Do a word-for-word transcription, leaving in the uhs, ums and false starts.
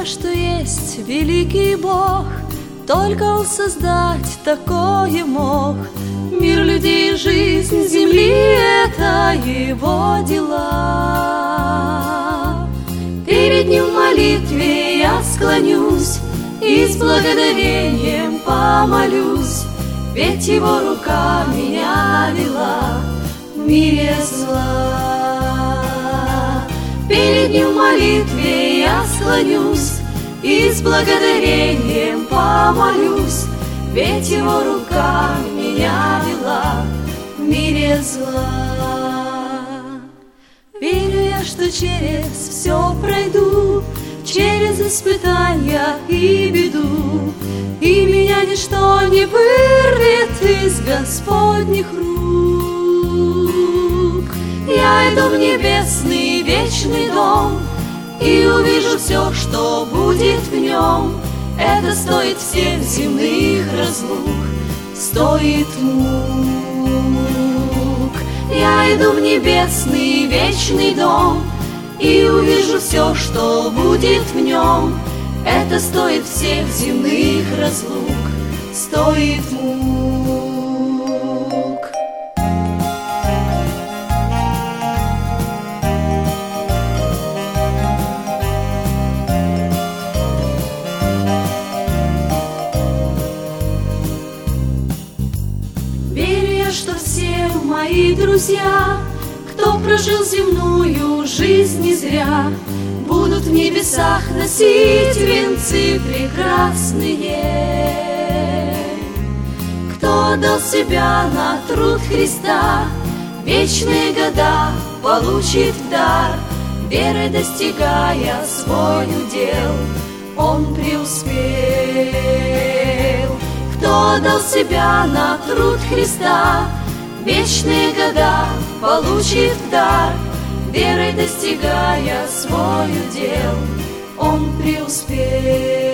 я, что есть великий Бог, только Он создать такое мог. Мир, людей, жизнь земли — это Его дела. Перед Ним в молитве я склонюсь и с благодарением помолюсь, ведь Его рука меня вела в мире зла. Перед Ним в молитве я склонюсь и с благодарением помолюсь, ведь Его рука меня вела в мире зла. Верю я, что через все пройду, через испытания и беду, и меня ничто не вырвет из Господних рук. Я иду в небесный вечный дом и увижу все, что будет в нем. Это стоит всех земных разлук, стоит мук. Я иду в небесный вечный дом и увижу все, что будет в нем. Это стоит всех земных разлук, стоит мук. Верю я, что все мои друзья, кто прожил земную жизнь не зря, будут в небесах носить венцы прекрасные. Кто отдал себя на труд Христа, вечные года получит в дар, верой достигая свой удел, он преуспел. Кто отдал себя на труд Христа, вечные года получит в дар, верой достигая свой удел, он преуспел.